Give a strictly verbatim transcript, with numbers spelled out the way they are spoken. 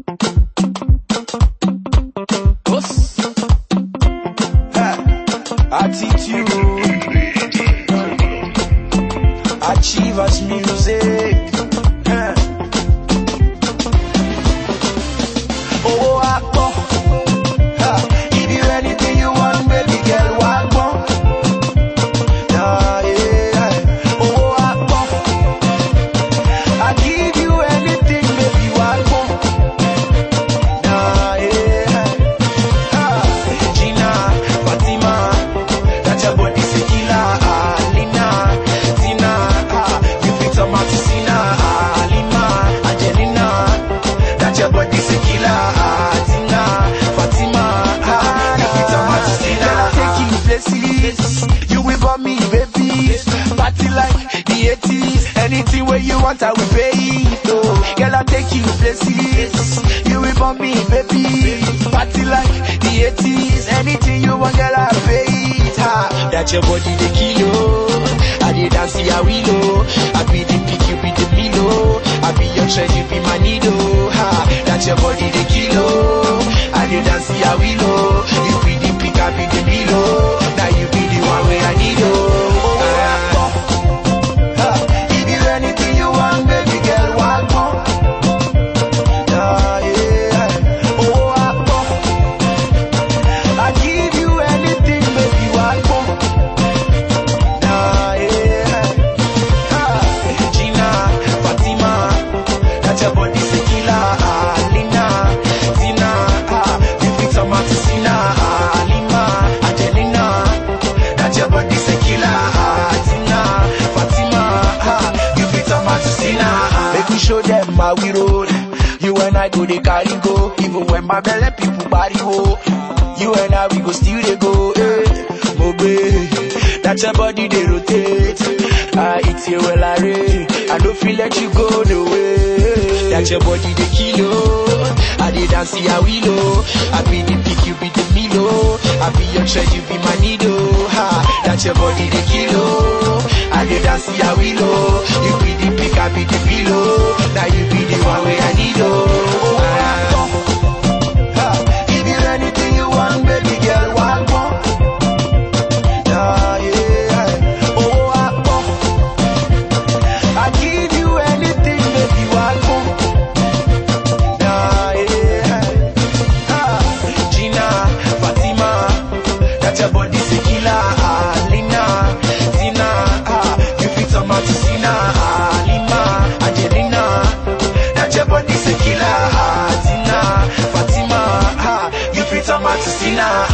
Attitude, Achievers music. Oh, Akbo, give you anything you want, baby girl. Akbo, nah, yeah. Oh, Akbo, I give you anything, baby. Akbo, nah, yeah. Gina, Fatima. Your body say killer, Alina, Tina, you fit on my Tina, Alima, Angelina. That your body say killer, Tina, Fatima, you fit on my Tina. Take you places, you will for me, baby. Party like the eighties, anything where you want, I will pay it. Oh, girl, I take you places, you will for me, baby. Party like the eighties, anything you want, girl, I pay it. That your body the kilo, I did dance here we low. I be the pick, you be the pillow. I be your treasure, you be my needle. Ha, that your body the kilo, I did dance here we low. You be the pick, I be the pillow. Now you be the one where I need oh. Uh, give you anything you want, baby girl, one more. Uh, yeah. Oh, I, I give you anything, baby, one more. Your body say killer, Alina, Tina, you fit on my Tina, Alima, Angelina. That your body say killer, Tina, Fatima, you fit on my Tina. Make we show them how we roll. You and I go they carry go, even when my belly people body ho. You and I we go still they go, eh, Mobe. That your body they rotate. I eat you well I re. I don't feel let you go the way. That your body the kilo, I did dance here we low. I be the pick, you be the milo. I be your treasure, you be my needle. Ha, that your body the kilo, I did dance here we low. You be the pick, I be the pillow. Now you be the one way I need oh. Ah, give you anything you want, baby girl, one more. Nah, yeah. Oh, I give you anything, baby, one more. Nah, yeah. Ah, Gina, Fatima, that your body say killer, Alina, Tina, ah, you fit on my Tina, Alima, Angelina. That your body say killer, Tina, Fatima, ah, you fit on my Tina.